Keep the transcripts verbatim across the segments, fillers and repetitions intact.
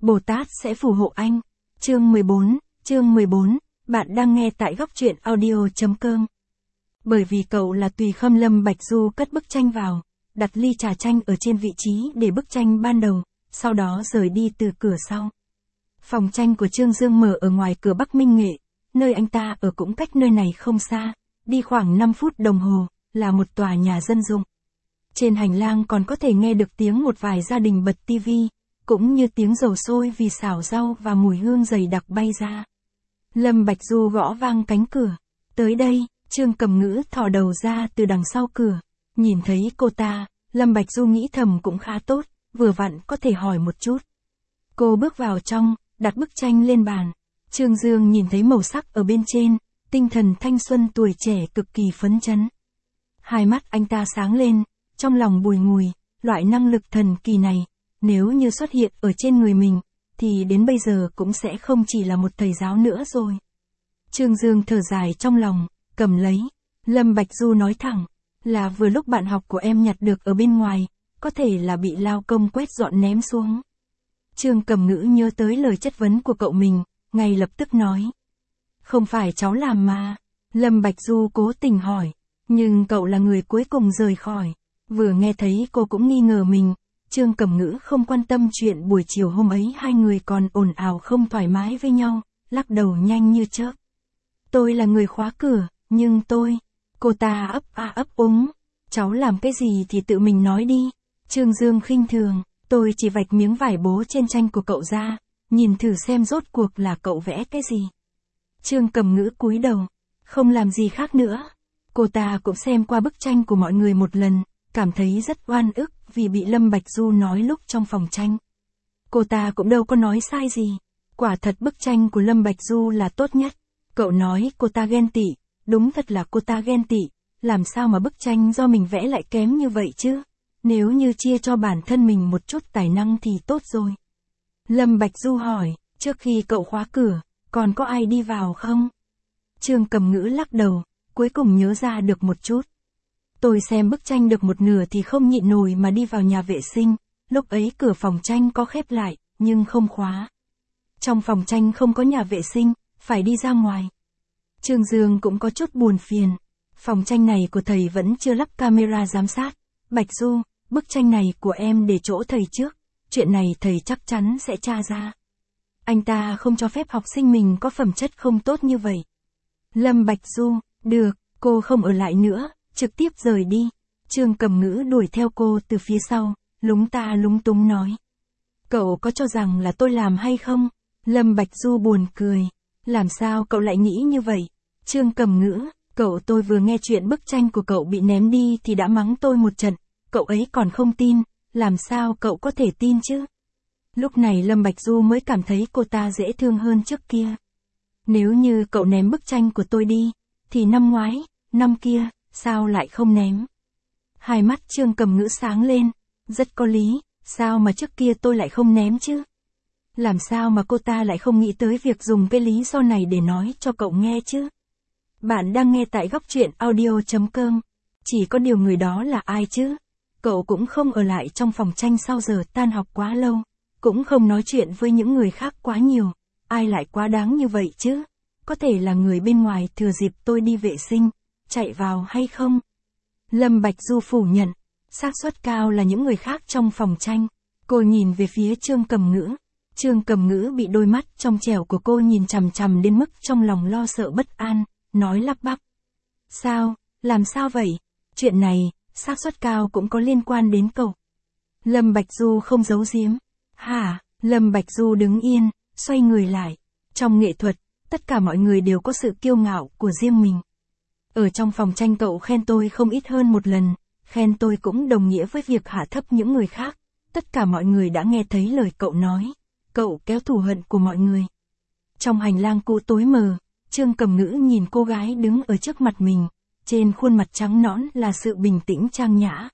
Bồ Tát sẽ phù hộ anh. Chương mười bốn, chương mười bốn, bạn đang nghe tại góc truyện audio.com. Bởi vì cậu là tùy khâm Lâm Bạch Du cất bức tranh vào, đặt ly trà chanh ở trên vị trí để bức tranh ban đầu, sau đó rời đi từ cửa sau. Phòng tranh của Trương Dương mở ở ngoài cửa Bắc Minh Nghệ, nơi anh ta ở cũng cách nơi này không xa, đi khoảng năm phút đồng hồ, là một tòa nhà dân dụng. Trên hành lang còn có thể nghe được tiếng một vài gia đình bật tivi, cũng như tiếng dầu sôi vì xào rau và mùi hương dày đặc bay ra. Lâm Bạch Du gõ vang cánh cửa. Tới đây, Trương Cầm Ngữ thò đầu ra từ đằng sau cửa. Nhìn thấy cô ta, Lâm Bạch Du nghĩ thầm cũng khá tốt, vừa vặn có thể hỏi một chút. Cô bước vào trong, đặt bức tranh lên bàn. Trương Dương nhìn thấy màu sắc ở bên trên, tinh thần thanh xuân tuổi trẻ cực kỳ phấn chấn. Hai mắt anh ta sáng lên, trong lòng bùi ngùi, loại năng lực thần kỳ này, nếu như xuất hiện ở trên người mình, thì đến bây giờ cũng sẽ không chỉ là một thầy giáo nữa rồi. Trương Dương thở dài trong lòng, cầm lấy. Lâm Bạch Du nói thẳng, là vừa lúc bạn học của em nhặt được ở bên ngoài, có thể là bị lao công quét dọn ném xuống. Trương Cầm Ngữ nhớ tới lời chất vấn của cậu mình, ngay lập tức nói. Không phải cháu làm mà. Lâm Bạch Du cố tình hỏi, nhưng cậu là người cuối cùng rời khỏi. Vừa nghe thấy cô cũng nghi ngờ mình, Trương Cầm Ngữ không quan tâm chuyện buổi chiều hôm ấy hai người còn ồn ào không thoải mái với nhau, lắc đầu nhanh như chớp. Tôi là người khóa cửa, nhưng tôi... Cô ta ấp a ấp úng. Cháu làm cái gì thì tự mình nói đi. Trương Dương khinh thường, tôi chỉ vạch miếng vải bố trên tranh của cậu ra, nhìn thử xem rốt cuộc là cậu vẽ cái gì. Trương Cầm Ngữ cúi đầu, không làm gì khác nữa. Cô ta cũng xem qua bức tranh của mọi người một lần, cảm thấy rất oan ức vì bị Lâm Bạch Du nói lúc trong phòng tranh. Cô ta cũng đâu có nói sai gì. Quả thật bức tranh của Lâm Bạch Du là tốt nhất. Cậu nói cô ta ghen tị, đúng thật là cô ta ghen tị. Làm sao mà bức tranh do mình vẽ lại kém như vậy chứ? Nếu như chia cho bản thân mình một chút tài năng thì tốt rồi. Lâm Bạch Du hỏi, trước khi cậu khóa cửa, còn có ai đi vào không? Trương Cầm Ngữ lắc đầu, cuối cùng nhớ ra được một chút. Tôi xem bức tranh được một nửa thì không nhịn nổi mà đi vào nhà vệ sinh, lúc ấy cửa phòng tranh có khép lại, nhưng không khóa. Trong phòng tranh không có nhà vệ sinh, phải đi ra ngoài. Trương Dương cũng có chút buồn phiền. Phòng tranh này của thầy vẫn chưa lắp camera giám sát. Bạch Du, bức tranh này của em để chỗ thầy trước. Chuyện này thầy chắc chắn sẽ tra ra. Anh ta không cho phép học sinh mình có phẩm chất không tốt như vậy. Lâm Bạch Du, được, cô không ở lại nữa, trực tiếp rời đi. Trương Cầm Ngữ đuổi theo cô từ phía sau, lúng ta lúng túng nói. Cậu có cho rằng là tôi làm hay không? Lâm Bạch Du buồn cười. Làm sao cậu lại nghĩ như vậy? Trương Cầm Ngữ, cậu tôi vừa nghe chuyện bức tranh của cậu bị ném đi thì đã mắng tôi một trận, cậu ấy còn không tin, làm sao cậu có thể tin chứ? Lúc này Lâm Bạch Du mới cảm thấy cô ta dễ thương hơn trước kia. Nếu như cậu ném bức tranh của tôi đi, thì năm ngoái, năm kia, sao lại không ném? Hai mắt Trương Cầm Ngữ sáng lên, rất có lý, sao mà trước kia tôi lại không ném chứ? Làm sao mà cô ta lại không nghĩ tới việc dùng cái lý do này để nói cho cậu nghe chứ? Bạn đang nghe tại góc truyện audio.com. Chỉ có điều người đó là ai chứ? Cậu cũng không ở lại trong phòng tranh sau giờ tan học quá lâu, cũng không nói chuyện với những người khác quá nhiều. Ai lại quá đáng như vậy chứ? Có thể là người bên ngoài thừa dịp tôi đi vệ sinh, chạy vào hay không? Lâm Bạch Du phủ nhận, xác suất cao là những người khác trong phòng tranh. Cô nhìn về phía Trương Cầm Ngữ. Trương Cầm Ngữ bị đôi mắt trong trẻo của cô nhìn chằm chằm đến mức trong lòng lo sợ bất an, nói lắp bắp. Sao, làm sao vậy? Chuyện này, xác suất cao cũng có liên quan đến cậu. Lâm Bạch Du không giấu giếm. Hả? Lâm Bạch Du đứng yên, xoay người lại. Trong nghệ thuật, tất cả mọi người đều có sự kiêu ngạo của riêng mình. Ở trong phòng tranh cậu khen tôi không ít hơn một lần, khen tôi cũng đồng nghĩa với việc hạ thấp những người khác. Tất cả mọi người đã nghe thấy lời cậu nói. Cậu kéo thù hận của mọi người. Trong hành lang cũ tối mờ, Trương Cầm Ngữ nhìn cô gái đứng ở trước mặt mình, trên khuôn mặt trắng nõn là sự bình tĩnh trang nhã.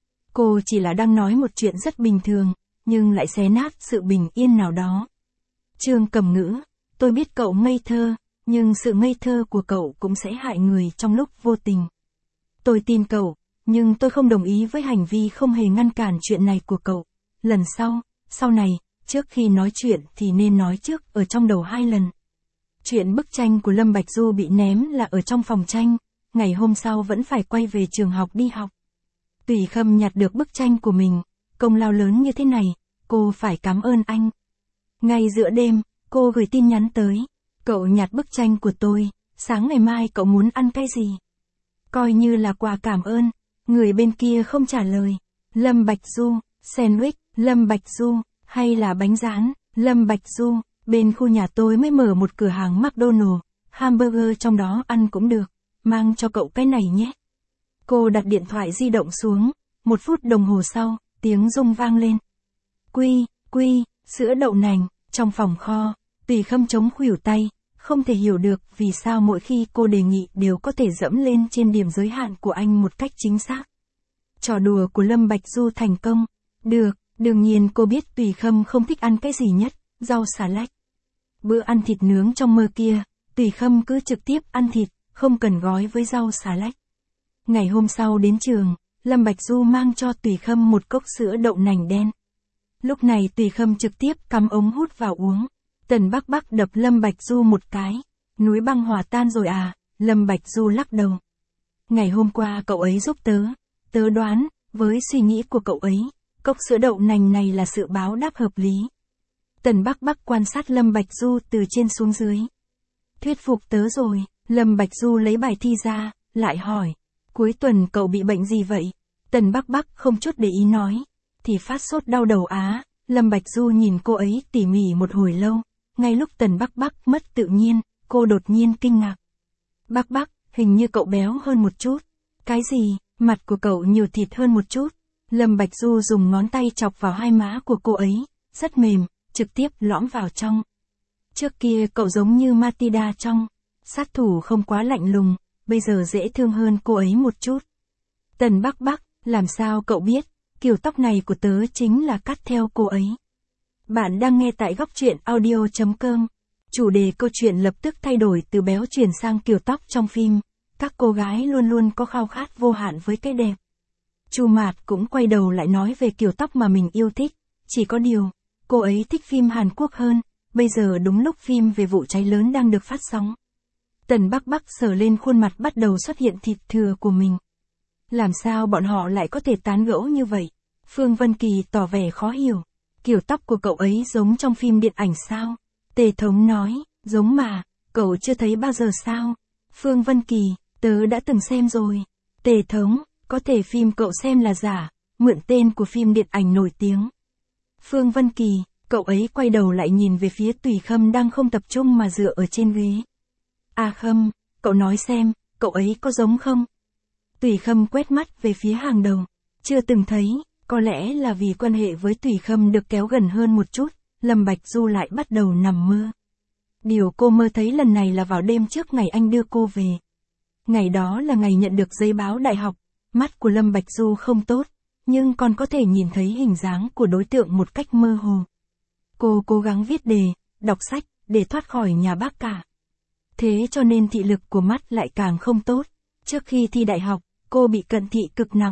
Cô chỉ là đang nói một chuyện rất bình thường, nhưng lại xé nát sự bình yên nào đó. Trương Cầm Ngữ, tôi biết cậu ngây thơ, nhưng sự ngây thơ của cậu cũng sẽ hại người trong lúc vô tình. Tôi tin cậu, nhưng tôi không đồng ý với hành vi không hề ngăn cản chuyện này của cậu. Lần sau, sau này, Trước khi nói chuyện thì nên nói trước ở trong đầu hai lần. Chuyện bức tranh của Lâm Bạch Du bị ném là ở trong phòng tranh, ngày hôm sau vẫn phải quay về trường học đi học. Tùy Khâm nhặt được bức tranh của mình, công lao lớn như thế này, cô phải cảm ơn anh. Ngay giữa đêm, cô gửi tin nhắn tới, cậu nhặt bức tranh của tôi, sáng ngày mai cậu muốn ăn cái gì? Coi như là quà cảm ơn, người bên kia không trả lời. Lâm Bạch Du, sandwich, Lâm Bạch Du, hay là bánh rán, Lâm Bạch Du, bên khu nhà tôi mới mở một cửa hàng McDonald's, hamburger trong đó ăn cũng được, mang cho cậu cái này nhé. Cô đặt điện thoại di động xuống, một phút đồng hồ sau, tiếng rung vang lên. Quy, quy, sữa đậu nành, trong phòng kho, Tùy Khâm chống khuỷu tay, không thể hiểu được vì sao mỗi khi cô đề nghị đều có thể dẫm lên trên điểm giới hạn của anh một cách chính xác. Trò đùa của Lâm Bạch Du thành công. Được, đương nhiên cô biết Tùy Khâm không thích ăn cái gì nhất, rau xà lách. Bữa ăn thịt nướng trong mơ kia, Tùy Khâm cứ trực tiếp ăn thịt, không cần gói với rau xà lách. Ngày hôm sau đến trường, Lâm Bạch Du mang cho Tùy Khâm một cốc sữa đậu nành đen. Lúc này Tùy Khâm trực tiếp cắm ống hút vào uống. Tần Bắc Bắc đập Lâm Bạch Du một cái. Núi băng hòa tan rồi à? Lâm Bạch Du lắc đầu. Ngày hôm qua cậu ấy giúp tớ. Tớ đoán, với suy nghĩ của cậu ấy, cốc sữa đậu nành này là sự báo đáp hợp lý. Tần Bắc Bắc quan sát Lâm Bạch Du từ trên xuống dưới. Thuyết phục tớ rồi. Lâm Bạch Du lấy bài thi ra, lại hỏi. Cuối tuần cậu bị bệnh gì vậy? Tần Bắc Bắc không chút để ý nói. Thì phát sốt đau đầu á. Lâm Bạch Du nhìn cô ấy tỉ mỉ một hồi lâu. Ngay lúc Tần Bắc Bắc mất tự nhiên, cô đột nhiên kinh ngạc. Bắc Bắc, hình như cậu béo hơn một chút. Cái gì? Mặt của cậu nhiều thịt hơn một chút. Lâm Bạch Du dùng ngón tay chọc vào hai má của cô ấy, rất mềm, trực tiếp lõm vào trong. Trước kia cậu giống như Matilda trong, sát thủ không quá lạnh lùng, bây giờ dễ thương hơn cô ấy một chút. Tần Bắc Bắc, làm sao cậu biết, kiểu tóc này của tớ chính là cắt theo cô ấy. Bạn đang nghe tại góc truyện audio chấm com. Chủ đề câu chuyện lập tức thay đổi từ béo chuyển sang kiểu tóc trong phim. Các cô gái luôn luôn có khao khát vô hạn với cái đẹp. Chu Mạt cũng quay đầu lại nói về kiểu tóc mà mình yêu thích. Chỉ có điều, cô ấy thích phim Hàn Quốc hơn. Bây giờ đúng lúc phim về vụ cháy lớn đang được phát sóng. Tần Bắc Bắc sờ lên khuôn mặt bắt đầu xuất hiện thịt thừa của mình. Làm sao bọn họ lại có thể tán gẫu như vậy? Phương Vân Kỳ tỏ vẻ khó hiểu. Kiểu tóc của cậu ấy giống trong phim điện ảnh sao? Tề Thống nói, giống mà, cậu chưa thấy bao giờ sao? Phương Vân Kỳ, tớ đã từng xem rồi. Tề Thống, có thể phim cậu xem là giả, mượn tên của phim điện ảnh nổi tiếng. Phương Vân Kỳ, cậu ấy quay đầu lại nhìn về phía Tùy Khâm đang không tập trung mà dựa ở trên ghế. À Khâm, cậu nói xem, cậu ấy có giống không? Tùy Khâm quét mắt về phía hàng đầu. Chưa từng thấy, có lẽ là vì quan hệ với Tùy Khâm được kéo gần hơn một chút, Lâm Bạch Du lại bắt đầu nằm mơ. Điều cô mơ thấy lần này là vào đêm trước ngày anh đưa cô về. Ngày đó là ngày nhận được giấy báo đại học, mắt của Lâm Bạch Du không tốt, nhưng còn có thể nhìn thấy hình dáng của đối tượng một cách mơ hồ. Cô cố gắng viết đề, đọc sách, để thoát khỏi nhà bác cả. Thế cho nên thị lực của mắt lại càng không tốt. Trước khi thi đại học, cô bị cận thị cực nặng.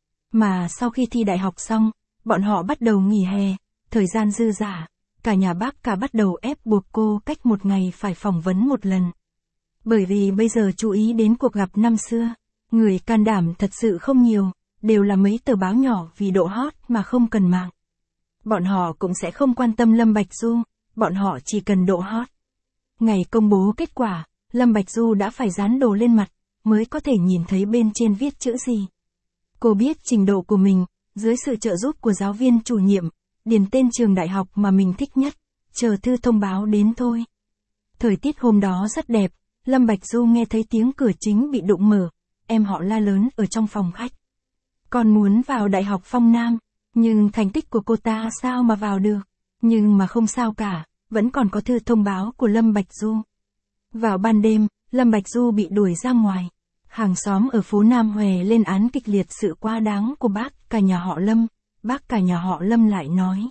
Mà sau khi thi đại học xong, bọn họ bắt đầu nghỉ hè, thời gian dư dả, cả nhà bác cả bắt đầu ép buộc cô cách một ngày phải phỏng vấn một lần. Bởi vì bây giờ chú ý đến cuộc gặp năm xưa, người can đảm thật sự không nhiều, đều là mấy tờ báo nhỏ vì độ hot mà không cần mạng. Bọn họ cũng sẽ không quan tâm Lâm Bạch Du, bọn họ chỉ cần độ hot. Ngày công bố kết quả, Lâm Bạch Du đã phải dán đồ lên mặt, mới có thể nhìn thấy bên trên viết chữ gì. Cô biết trình độ của mình, dưới sự trợ giúp của giáo viên chủ nhiệm, điền tên trường đại học mà mình thích nhất, chờ thư thông báo đến thôi. Thời tiết hôm đó rất đẹp, Lâm Bạch Du nghe thấy tiếng cửa chính bị đụng mở, em họ la lớn ở trong phòng khách. Con muốn vào Đại học Phong Nam, nhưng thành tích của cô ta sao mà vào được, nhưng mà không sao cả, vẫn còn có thư thông báo của Lâm Bạch Du. Vào ban đêm, Lâm Bạch Du bị đuổi ra ngoài. Hàng xóm ở phố Nam Hòe lên án kịch liệt sự quá đáng của bác cả nhà họ Lâm, bác cả nhà họ Lâm lại nói.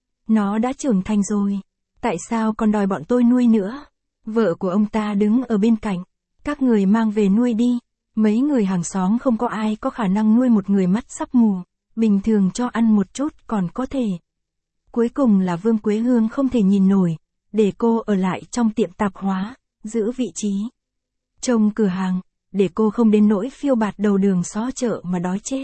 Nó đã trưởng thành rồi, tại sao còn đòi bọn tôi nuôi nữa? Vợ của ông ta đứng ở bên cạnh, các người mang về nuôi đi, mấy người hàng xóm không có ai có khả năng nuôi một người mắt sắp mù, bình thường cho ăn một chút còn có thể. Cuối cùng là Vương Quế Hương không thể nhìn nổi, để cô ở lại trong tiệm tạp hóa, giữ vị trí trông cửa hàng, để cô không đến nỗi phiêu bạt đầu đường xó chợ mà đói chết.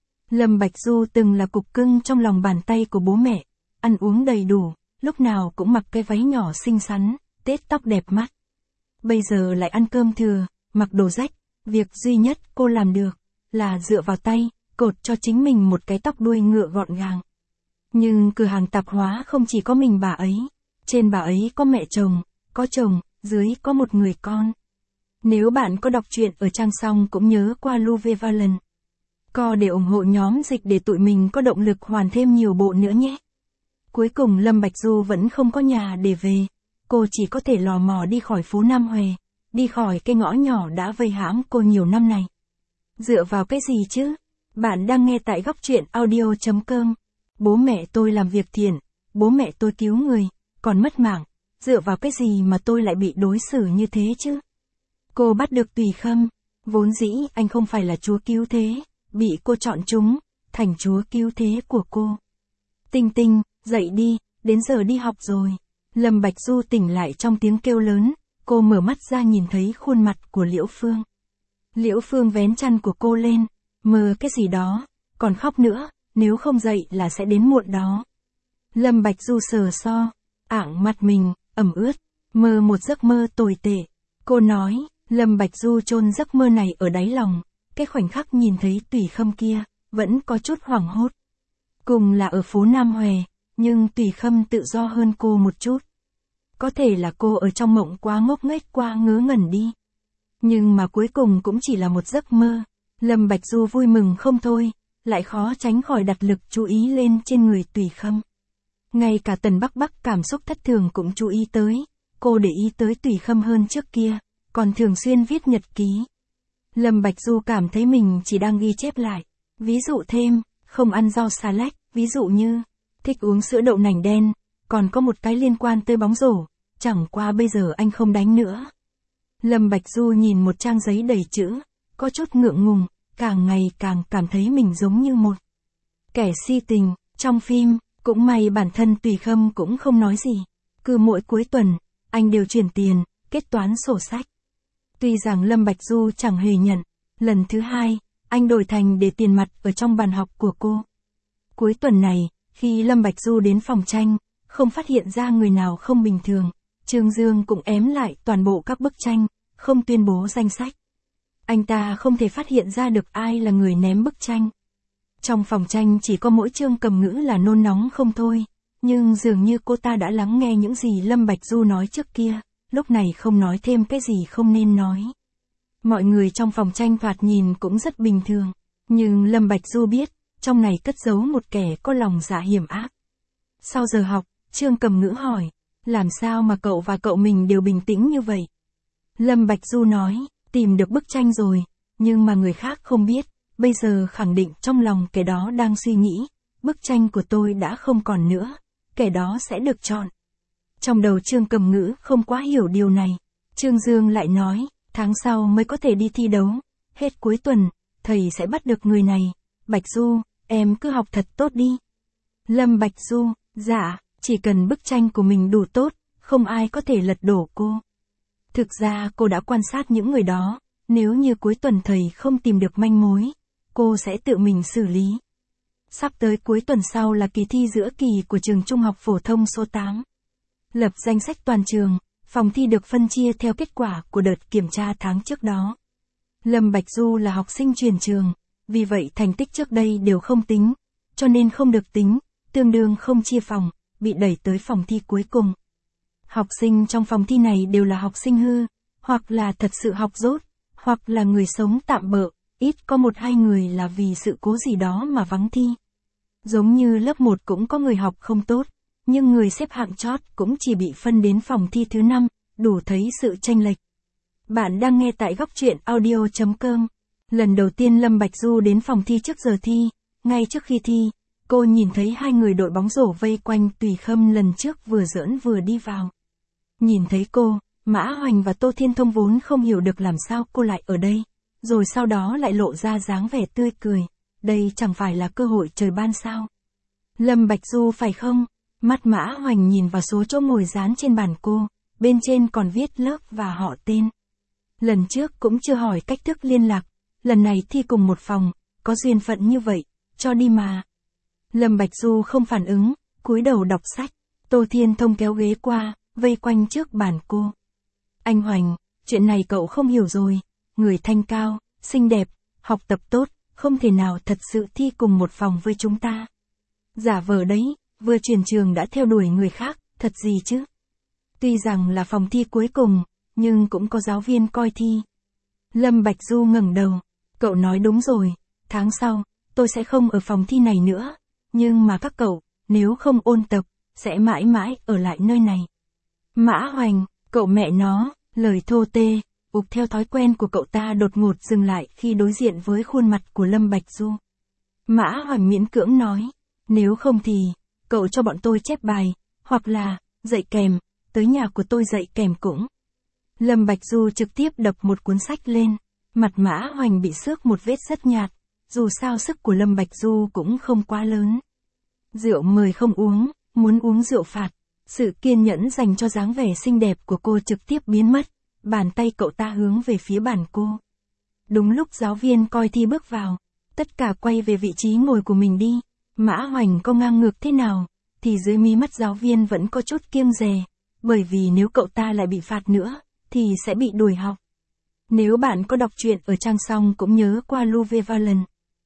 Lâm Bạch Du từng là cục cưng trong lòng bàn tay của bố mẹ, ăn uống đầy đủ, lúc nào cũng mặc cái váy nhỏ xinh xắn, tết tóc đẹp mắt. Bây giờ lại ăn cơm thừa, mặc đồ rách, việc duy nhất cô làm được, là dựa vào tay, cột cho chính mình một cái tóc đuôi ngựa gọn gàng. Nhưng cửa hàng tạp hóa không chỉ có mình bà ấy, trên bà ấy có mẹ chồng, có chồng, dưới có một người con. Nếu bạn có đọc truyện ở trang xong cũng nhớ qua Louve Valen. Co để ủng hộ nhóm dịch để tụi mình có động lực hoàn thêm nhiều bộ nữa nhé. Cuối cùng Lâm Bạch Du vẫn không có nhà để về, cô chỉ có thể lò mò đi khỏi phố Nam Huệ, đi khỏi cái ngõ nhỏ đã vây hãm cô nhiều năm này. Dựa vào cái gì chứ? Bạn đang nghe tại góc truyện audio chấm com. Bố mẹ tôi làm việc thiện, bố mẹ tôi cứu người, còn mất mạng, dựa vào cái gì mà tôi lại bị đối xử như thế chứ? Cô bắt được Tùy Khâm, vốn dĩ anh không phải là chúa cứu thế, bị cô chọn chúng, thành chúa cứu thế của cô. Tinh Tinh, dậy đi, đến giờ đi học rồi. Lâm Bạch Du tỉnh lại trong tiếng kêu lớn, cô mở mắt ra nhìn thấy khuôn mặt của Liễu Phương. Liễu Phương vén chăn của cô lên, mơ cái gì đó, còn khóc nữa, nếu không dậy là sẽ đến muộn đó. Lâm Bạch Du sờ so, ảng mặt mình, ẩm ướt, mơ một giấc mơ tồi tệ. Cô nói, Lâm Bạch Du chôn giấc mơ này ở đáy lòng, cái khoảnh khắc nhìn thấy Tùy Khâm kia, vẫn có chút hoảng hốt. Cùng là ở phố Nam Huệ, nhưng Tùy Khâm tự do hơn cô một chút. Có thể là cô ở trong mộng quá ngốc nghếch quá ngớ ngẩn đi. Nhưng mà cuối cùng cũng chỉ là một giấc mơ. Lâm Bạch Du vui mừng không thôi, lại khó tránh khỏi đặt lực chú ý lên trên người Tùy Khâm. Ngay cả Tần Bắc Bắc cảm xúc thất thường cũng chú ý tới, cô để ý tới Tùy Khâm hơn trước kia, còn thường xuyên viết nhật ký. Lâm Bạch Du cảm thấy mình chỉ đang ghi chép lại, ví dụ thêm, không ăn rau xà lách, ví dụ như, thích uống sữa đậu nành đen, còn có một cái liên quan tới bóng rổ, chẳng qua bây giờ anh không đánh nữa. Lâm Bạch Du nhìn một trang giấy đầy chữ, có chút ngượng ngùng, càng ngày càng cảm thấy mình giống như một kẻ si tình, trong phim, cũng may bản thân Tùy Khâm cũng không nói gì. Cứ mỗi cuối tuần, anh đều chuyển tiền, kết toán sổ sách. Tuy rằng Lâm Bạch Du chẳng hề nhận, lần thứ hai, anh đổi thành để tiền mặt ở trong bàn học của cô. Cuối tuần này, khi Lâm Bạch Du đến phòng tranh, không phát hiện ra người nào không bình thường, Trương Dương cũng ém lại toàn bộ các bức tranh, không tuyên bố danh sách. Anh ta không thể phát hiện ra được ai là người ném bức tranh. Trong phòng tranh chỉ có mỗi Trương Cầm Ngữ là nôn nóng không thôi, nhưng dường như cô ta đã lắng nghe những gì Lâm Bạch Du nói trước kia, lúc này không nói thêm cái gì không nên nói. Mọi người trong phòng tranh thoạt nhìn cũng rất bình thường, nhưng Lâm Bạch Du biết, trong này cất giấu một kẻ có lòng dạ hiểm ác. Sau giờ học, Trương Cầm Ngữ hỏi, làm sao mà cậu và cậu mình đều bình tĩnh như vậy? Lâm Bạch Du nói, tìm được bức tranh rồi, nhưng mà người khác không biết, bây giờ khẳng định trong lòng kẻ đó đang suy nghĩ, bức tranh của tôi đã không còn nữa, kẻ đó sẽ được chọn. Trong đầu Trương Cầm Ngữ không quá hiểu điều này, Trương Dương lại nói, tháng sau mới có thể đi thi đấu, hết cuối tuần, thầy sẽ bắt được người này, Bạch Du, em cứ học thật tốt đi. Lâm Bạch Du, dạ, chỉ cần bức tranh của mình đủ tốt, không ai có thể lật đổ cô. Thực ra cô đã quan sát những người đó, nếu như cuối tuần thầy không tìm được manh mối, cô sẽ tự mình xử lý. Sắp tới cuối tuần sau là kỳ thi giữa kỳ của trường trung học phổ thông số tám. Lập danh sách toàn trường, phòng thi được phân chia theo kết quả của đợt kiểm tra tháng trước đó. Lâm Bạch Du là học sinh chuyển trường, vì vậy thành tích trước đây đều không tính, cho nên không được tính, tương đương không chia phòng, bị đẩy tới phòng thi cuối cùng. Học sinh trong phòng thi này đều là học sinh hư, hoặc là thật sự học dốt, hoặc là người sống tạm bợ, ít có một hai người là vì sự cố gì đó mà vắng thi. Giống như lớp một cũng có người học không tốt, nhưng người xếp hạng chót cũng chỉ bị phân đến phòng thi thứ năm, đủ thấy sự chênh lệch. Bạn đang nghe tại góc truyện audio chấm com. Lần đầu tiên Lâm Bạch Du đến phòng thi trước giờ thi, ngay trước khi thi, cô nhìn thấy hai người đội bóng rổ vây quanh Tùy Khâm lần trước vừa giỡn vừa đi vào. Nhìn thấy cô, Mã Hoành và Tô Thiên Thông vốn không hiểu được làm sao cô lại ở đây, rồi sau đó lại lộ ra dáng vẻ tươi cười, đây chẳng phải là cơ hội trời ban sao. Lâm Bạch Du phải không? Mắt Mã Hoành nhìn vào số chỗ ngồi dán trên bàn cô, bên trên còn viết lớp và họ tên. Lần trước cũng chưa hỏi cách thức liên lạc, lần này thi cùng một phòng, có duyên phận như vậy, cho đi mà. Lâm Bạch Du không phản ứng, cúi đầu đọc sách. Tô Thiên Thông kéo ghế qua, vây quanh trước bàn cô. Anh Hoành, chuyện này cậu không hiểu rồi, người thanh cao, xinh đẹp, học tập tốt, không thể nào thật sự thi cùng một phòng với chúng ta. Giả vờ đấy, vừa chuyển trường đã theo đuổi người khác, thật gì chứ? Tuy rằng là phòng thi cuối cùng, nhưng cũng có giáo viên coi thi. Lâm Bạch Du ngẩng đầu, cậu nói đúng rồi, tháng sau, tôi sẽ không ở phòng thi này nữa, nhưng mà các cậu, nếu không ôn tập, sẽ mãi mãi ở lại nơi này. Mã Hoành, cậu mẹ nó, lời thô tê, ục theo thói quen của cậu ta đột ngột dừng lại khi đối diện với khuôn mặt của Lâm Bạch Du. Mã Hoành miễn cưỡng nói, nếu không thì, cậu cho bọn tôi chép bài, hoặc là, dạy kèm, tới nhà của tôi dạy kèm cũng. Lâm Bạch Du trực tiếp đập một cuốn sách lên, mặt Mã Hoành bị xước một vết rất nhạt, dù sao sức của Lâm Bạch Du cũng không quá lớn. Rượu mời không uống, muốn uống rượu phạt, sự kiên nhẫn dành cho dáng vẻ xinh đẹp của cô trực tiếp biến mất, bàn tay cậu ta hướng về phía bàn cô. Đúng lúc giáo viên coi thi bước vào, tất cả quay về vị trí ngồi của mình đi, Mã Hoành có ngang ngược thế nào, thì dưới mí mắt giáo viên vẫn có chút kiêng dè, bởi vì nếu cậu ta lại bị phạt nữa, thì sẽ bị đuổi học. Nếu bạn có đọc truyện ở trang xong cũng nhớ qua Luvevalent.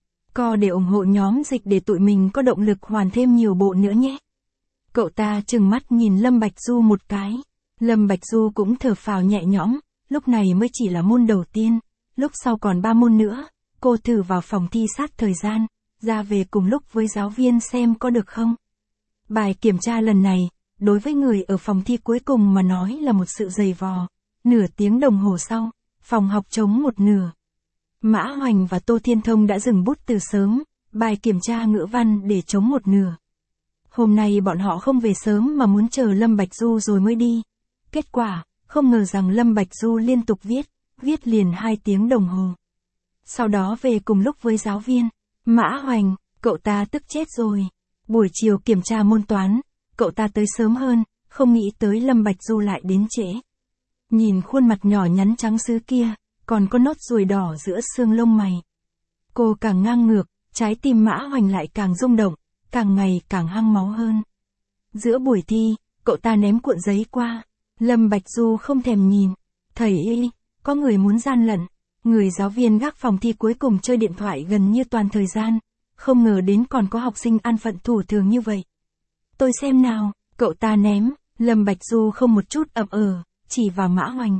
Co để ủng hộ nhóm dịch để tụi mình có động lực hoàn thêm nhiều bộ nữa nhé. Cậu ta trừng mắt nhìn Lâm Bạch Du một cái. Lâm Bạch Du cũng thở phào nhẹ nhõm, lúc này mới chỉ là môn đầu tiên, lúc sau còn ba môn nữa, cô thử vào phòng thi sát thời gian, ra về cùng lúc với giáo viên xem có được không. Bài kiểm tra lần này, đối với người ở phòng thi cuối cùng mà nói là một sự dày vò. Nửa tiếng đồng hồ sau, phòng học trống một nửa. Mã Hoành và Tô Thiên Thông đã dừng bút từ sớm, bài kiểm tra ngữ văn để trống một nửa. Hôm nay bọn họ không về sớm mà muốn chờ Lâm Bạch Du rồi mới đi. Kết quả, không ngờ rằng Lâm Bạch Du liên tục viết, viết liền hai tiếng đồng hồ. Sau đó về cùng lúc với giáo viên. Mã Hoành, cậu ta tức chết rồi. Buổi chiều kiểm tra môn toán, cậu ta tới sớm hơn, không nghĩ tới Lâm Bạch Du lại đến trễ. Nhìn khuôn mặt nhỏ nhắn trắng sứ kia, còn có nốt ruồi đỏ giữa xương lông mày. Cô càng ngang ngược, trái tim Mã Hoành lại càng rung động, càng ngày càng hăng máu hơn. Giữa buổi thi, cậu ta ném cuộn giấy qua, Lâm Bạch Du không thèm nhìn. Thầy ơi, có người muốn gian lận. Người giáo viên gác phòng thi cuối cùng chơi điện thoại gần như toàn thời gian, không ngờ đến còn có học sinh an phận thủ thường như vậy. Tôi xem nào, cậu ta ném, Lâm Bạch Du không một chút ậm ờ, chỉ vào Mã Hoành.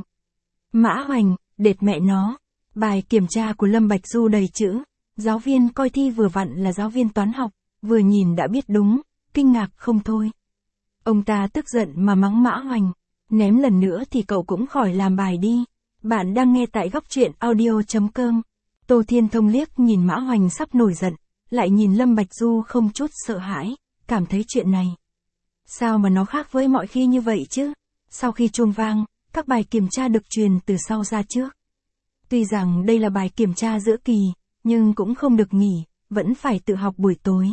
Mã Hoành, đệt mẹ nó. Bài kiểm tra của Lâm Bạch Du đầy chữ, giáo viên coi thi vừa vặn là giáo viên toán học, vừa nhìn đã biết đúng, kinh ngạc không thôi. Ông ta tức giận mà mắng Mã Hoành, ném lần nữa thì cậu cũng khỏi làm bài đi. Bạn đang nghe tại góc truyện audio chấm com. Tô Thiên Thông liếc nhìn Mã Hoành sắp nổi giận, lại nhìn Lâm Bạch Du không chút sợ hãi, cảm thấy chuyện này. Sao mà nó khác với mọi khi như vậy chứ? Sau khi chuông vang, các bài kiểm tra được truyền từ sau ra trước. Tuy rằng đây là bài kiểm tra giữa kỳ, nhưng cũng không được nghỉ, vẫn phải tự học buổi tối.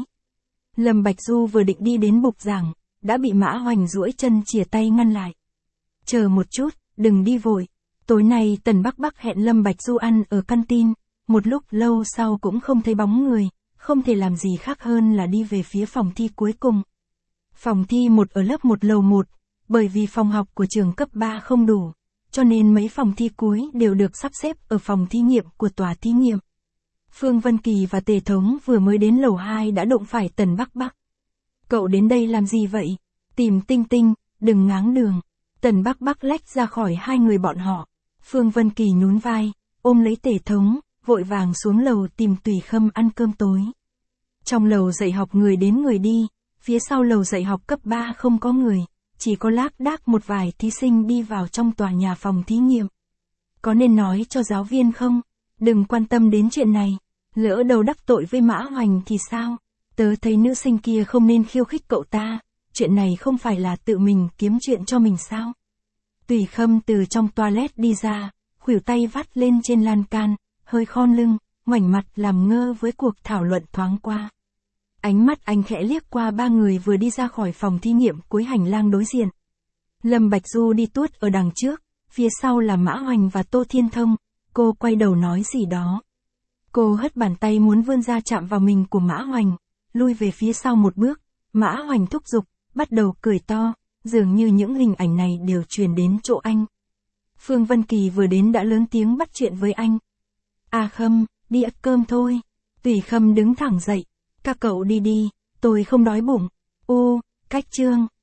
Lâm Bạch Du vừa định đi đến bục giảng, đã bị Mã Hoành duỗi chân chìa tay ngăn lại. Chờ một chút, đừng đi vội. Tối nay Tần Bắc Bắc hẹn Lâm Bạch Du ăn ở canteen, một lúc lâu sau cũng không thấy bóng người, không thể làm gì khác hơn là đi về phía phòng thi cuối cùng. Phòng thi một ở lớp một lầu một, bởi vì phòng học của trường cấp ba không đủ, cho nên mấy phòng thi cuối đều được sắp xếp ở phòng thí nghiệm của tòa thí nghiệm. Phương Vân Kỳ và Tề Thống vừa mới đến lầu hai đã đụng phải Tần Bắc Bắc. Cậu đến đây làm gì vậy? Tìm Tinh Tinh, đừng ngáng đường. Tần Bắc Bắc lách ra khỏi hai người bọn họ. Phương Vân Kỳ nhún vai, ôm lấy Tề Thống, vội vàng xuống lầu tìm Tùy Khâm ăn cơm tối. Trong lầu dạy học người đến người đi, phía sau lầu dạy học cấp ba không có người, chỉ có lác đác một vài thí sinh đi vào trong tòa nhà phòng thí nghiệm. Có nên nói cho giáo viên không? Đừng quan tâm đến chuyện này, lỡ đầu đắc tội với Mã Hoành thì sao? Tớ thấy nữ sinh kia không nên khiêu khích cậu ta, chuyện này không phải là tự mình kiếm chuyện cho mình sao? Tùy Khâm từ trong toilet đi ra, khuỷu tay vắt lên trên lan can, hơi khom lưng, ngoảnh mặt làm ngơ với cuộc thảo luận thoáng qua. Ánh mắt anh khẽ liếc qua ba người vừa đi ra khỏi phòng thí nghiệm cuối hành lang đối diện. Lâm Bạch Du đi tuốt ở đằng trước, phía sau là Mã Hoành và Tô Thiên Thông, cô quay đầu nói gì đó. Cô hất bàn tay muốn vươn ra chạm vào mình của Mã Hoành, lui về phía sau một bước, Mã Hoành thúc giục, bắt đầu cười to, dường như những hình ảnh này đều truyền đến chỗ anh. Phương Vân Kỳ vừa đến đã lớn tiếng bắt chuyện với anh. À Khâm, đi ăn cơm thôi. Tùy Khâm đứng thẳng dậy. Các cậu đi đi, tôi không đói bụng. Ô, Cách Trương.